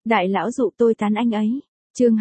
Đại lão dụ tôi tán anh ấy. Chương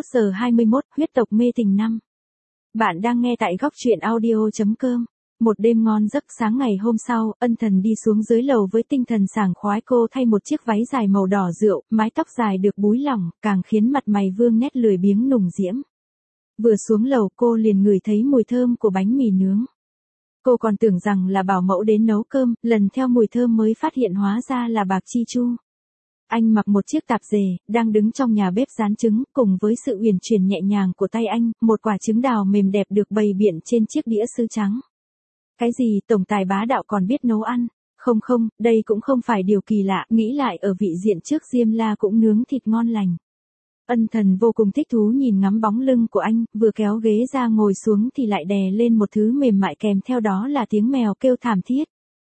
21:21, huyết tộc mê tình năm. Bạn đang nghe tại góc truyện audio.com. Một đêm ngon giấc, sáng ngày hôm sau, Ân Thần đi xuống dưới lầu với tinh thần sảng khoái. Cô thay một chiếc váy dài màu đỏ rượu, mái tóc dài được búi lỏng, càng khiến mặt mày vương nét lười biếng nùng diễm. Vừa xuống lầu cô liền ngửi thấy mùi thơm của bánh mì nướng. Cô còn tưởng rằng là bảo mẫu đến nấu cơm, lần theo mùi thơm mới phát hiện hóa ra là Bạc Chi Chu. Anh mặc một chiếc tạp dề, đang đứng trong nhà bếp rán trứng, cùng với sự uyển chuyển nhẹ nhàng của tay anh, một quả trứng đào mềm đẹp được bày biện trên chiếc đĩa sứ trắng. Cái gì tổng tài bá đạo còn biết nấu ăn? Không, đây cũng không phải điều kỳ lạ, nghĩ lại ở vị diện trước Diêm La cũng nướng thịt ngon lành. Ân Thần vô cùng thích thú nhìn ngắm bóng lưng của anh, vừa kéo ghế ra ngồi xuống thì lại đè lên một thứ mềm mại, kèm theo đó là tiếng mèo kêu thảm thiết.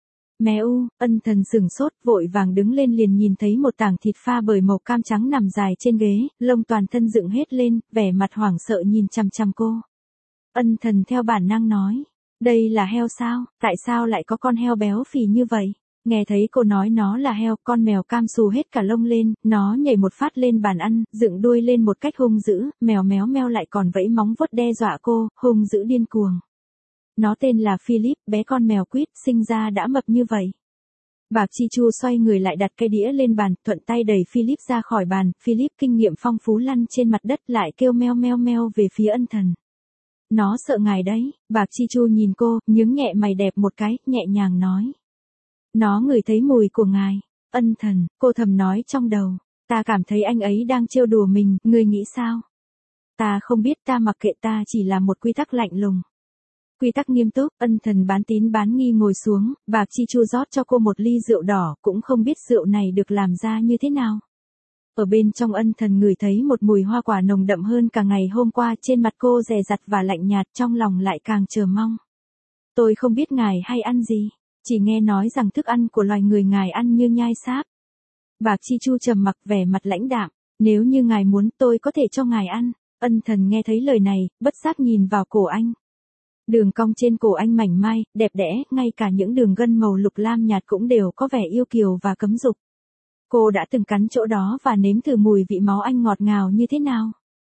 Mèo. Ân Thần sửng sốt, vội vàng đứng lên liền nhìn thấy một tảng thịt pha bởi màu cam trắng nằm dài trên ghế, lông toàn thân dựng hết lên, vẻ mặt hoảng sợ nhìn chằm chằm cô. Ân Thần theo bản năng nói, đây là heo sao, tại sao lại có con heo béo phì như vậy? Nghe thấy cô nói nó là heo, con mèo cam xù hết cả lông lên, nó nhảy một phát lên bàn ăn, dựng đuôi lên một cách hung dữ, mèo méo meo lại còn vẫy móng vuốt đe dọa cô, hung dữ điên cuồng. Nó tên là Philip, bé con mèo quýt, sinh ra đã mập như vậy. Bạc Chi Chu xoay người lại đặt cây đĩa lên bàn, thuận tay đẩy Philip ra khỏi bàn, Philip kinh nghiệm phong phú lăn trên mặt đất lại kêu meo meo meo về phía Ân Thần. Nó sợ ngài đấy. Bạc Chi Chu nhìn cô, nhướng nhẹ mày đẹp một cái, nhẹ nhàng nói. Nó ngửi thấy mùi của ngài. Ân Thần, cô thầm nói trong đầu. Ta cảm thấy anh ấy đang trêu đùa mình, ngươi nghĩ sao? Ta không biết, ta mặc kệ, ta chỉ là một quy tắc lạnh lùng. Quy tắc nghiêm túc. Ân Thần bán tín bán nghi ngồi xuống, Bạc Chi Chu rót cho cô một ly rượu đỏ, cũng không biết rượu này được làm ra như thế nào. Ở bên trong Ân Thần ngửi thấy một mùi hoa quả nồng đậm hơn cả ngày hôm qua, trên mặt cô dè dặt và lạnh nhạt, trong lòng lại càng chờ mong. Tôi không biết ngài hay ăn gì, chỉ nghe nói rằng thức ăn của loài người ngài ăn như nhai sáp. Bạc Chi Chu trầm mặc, vẻ mặt lãnh đạm. Nếu như ngài muốn, tôi có thể cho ngài ăn. Ân Thần nghe thấy lời này, bất giác nhìn vào cổ anh. Đường cong trên cổ anh mảnh mai, đẹp đẽ, ngay cả những đường gân màu lục lam nhạt cũng đều có vẻ yêu kiều và cấm dục. Cô đã từng cắn chỗ đó và nếm thử mùi vị máu anh ngọt ngào như thế nào.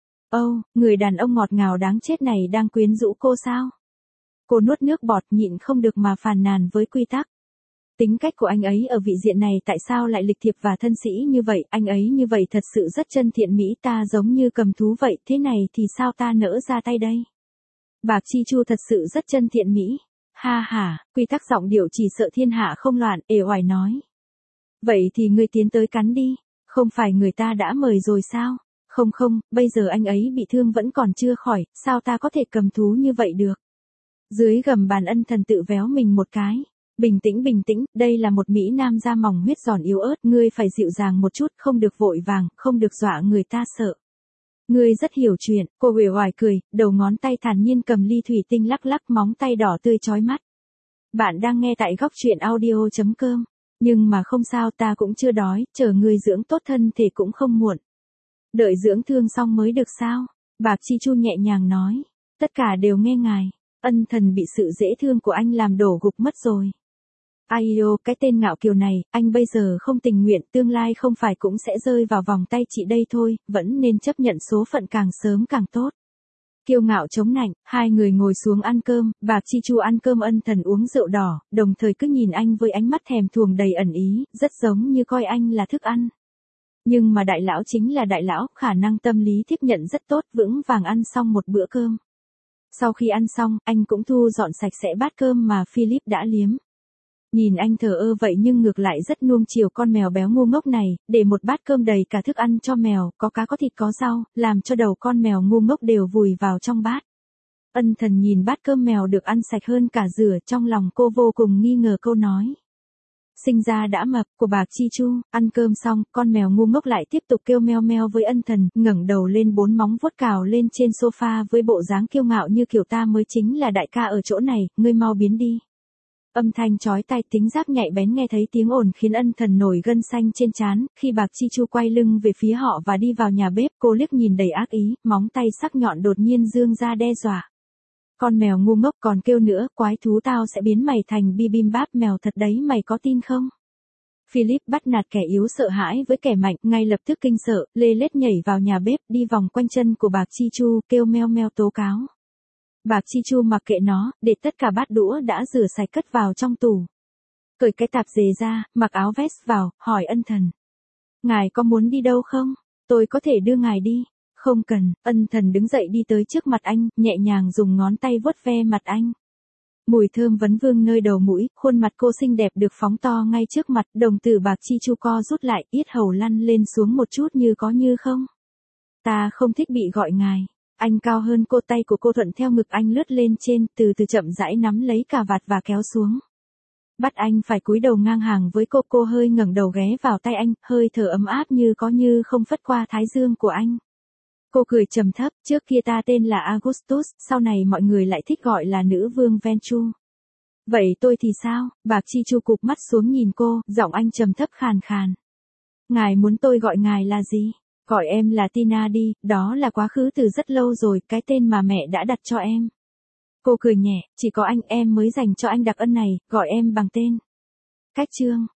Người đàn ông ngọt ngào đáng chết này đang quyến rũ cô sao? Cô nuốt nước bọt, nhịn không được mà phàn nàn với quy tắc. Tính cách của anh ấy ở vị diện này tại sao lại lịch thiệp và thân sĩ như vậy, anh ấy như vậy thật sự rất chân thiện mỹ, ta giống như cầm thú vậy, thế này thì sao ta nỡ ra tay đây? Bạc Chi Chu thật sự rất chân thiện mỹ. Ha ha, quy tắc giọng điệu chỉ sợ thiên hạ không loạn, ề oải nói. Vậy thì ngươi tiến tới cắn đi, không phải người ta đã mời rồi sao? Không, bây giờ anh ấy bị thương vẫn còn chưa khỏi, sao ta có thể cầm thú như vậy được? Dưới gầm bàn Ân Thần tự véo mình một cái. Bình tĩnh, đây là một mỹ nam da mỏng huyết giòn yếu ớt, ngươi phải dịu dàng một chút, không được vội vàng, không được dọa người ta sợ. Ngươi rất hiểu chuyện. Cô uể oải cười, đầu ngón tay thản nhiên cầm ly thủy tinh lắc lắc, móng tay đỏ tươi chói mắt. Bạn đang nghe tại góc truyện audio.com. Nhưng mà không sao, ta cũng chưa đói, chờ ngươi dưỡng tốt thân thể cũng không muộn. Đợi dưỡng thương xong mới được sao? Bạc Chi Chu nhẹ nhàng nói. Tất cả đều nghe ngài. Ân Thần bị sự dễ thương của anh làm đổ gục mất rồi. Ai cái tên ngạo kiều này, anh bây giờ không tình nguyện, tương lai không phải cũng sẽ rơi vào vòng tay chị đây thôi, vẫn nên chấp nhận số phận, càng sớm càng tốt. Kiêu ngạo chống nạnh, hai người ngồi xuống ăn cơm, Bạc Chi Chu ăn cơm, Ân Thần uống rượu đỏ, đồng thời cứ nhìn anh với ánh mắt thèm thuồng đầy ẩn ý, rất giống như coi anh là thức ăn. Nhưng mà đại lão chính là đại lão, khả năng tâm lý tiếp nhận rất tốt, vững vàng ăn xong một bữa cơm. Sau khi ăn xong, anh cũng thu dọn sạch sẽ bát cơm mà Philip đã liếm. Nhìn anh thờ ơ vậy nhưng ngược lại rất nuông chiều con mèo béo ngu ngốc này, để một bát cơm đầy cả thức ăn cho mèo, có cá có thịt có rau, làm cho đầu con mèo ngu ngốc đều vùi vào trong bát. Ân Thần nhìn bát cơm mèo được ăn sạch hơn cả rửa, trong lòng cô vô cùng nghi ngờ câu nói. Sinh ra đã mập của Bạc Chi Chu. Ăn cơm xong, con mèo ngu ngốc lại tiếp tục kêu meo meo với Ân Thần, ngẩng đầu lên, bốn móng vuốt cào lên trên sofa với bộ dáng kiêu ngạo như kiểu ta mới chính là đại ca ở chỗ này, ngươi mau biến đi. Âm thanh chói tai, tính giác nhạy bén nghe thấy tiếng ồn khiến Ân Thần nổi gân xanh trên trán. Khi Bạc Chi Chu quay lưng về phía họ và đi vào nhà bếp, cô liếc nhìn đầy ác ý, móng tay sắc nhọn đột nhiên giương ra đe dọa. Con mèo ngu ngốc còn kêu nữa, quái thú, tao sẽ biến mày thành bibimbap mèo thật đấy, mày có tin không? Philip bắt nạt kẻ yếu sợ hãi với kẻ mạnh, ngay lập tức kinh sợ, lê lết nhảy vào nhà bếp, đi vòng quanh chân của Bạc Chi Chu, kêu meo meo tố cáo. Bạc Chi Chu mặc kệ nó, để tất cả bát đũa đã rửa sạch cất vào trong tủ. Cởi cái tạp dề ra, mặc áo vest vào, hỏi ân thần. Ngài có muốn đi đâu không? Tôi có thể đưa ngài đi. Không cần, ân thần đứng dậy đi tới trước mặt anh, nhẹ nhàng dùng ngón tay vuốt ve mặt anh. Mùi thơm vấn vương nơi đầu mũi, khuôn mặt cô xinh đẹp được phóng to ngay trước mặt, đồng tử Bạc Chi Chu co rút lại, yết hầu lăn lên xuống một chút như có như không. Ta không thích bị gọi ngài. Anh cao hơn cô, tay của cô thuận theo ngực anh lướt lên trên, từ từ chậm rãi nắm lấy cà vạt và kéo xuống. Bắt anh phải cúi đầu ngang hàng với cô hơi ngẩng đầu ghé vào tay anh, hơi thở ấm áp như có như không phất qua thái dương của anh. Cô cười trầm thấp, trước kia ta tên là Augustus, sau này mọi người lại thích gọi là nữ vương Venchu. Vậy tôi thì sao? Bạc Chi Chu cụp mắt xuống nhìn cô, giọng anh trầm thấp khàn khàn. Ngài muốn tôi gọi ngài là gì? Gọi em là Tina đi, đó là quá khứ từ rất lâu rồi, cái tên mà mẹ đã đặt cho em. Cô cười nhẹ, chỉ có anh em mới dành cho anh đặc ân này, gọi em bằng tên. Cách chương.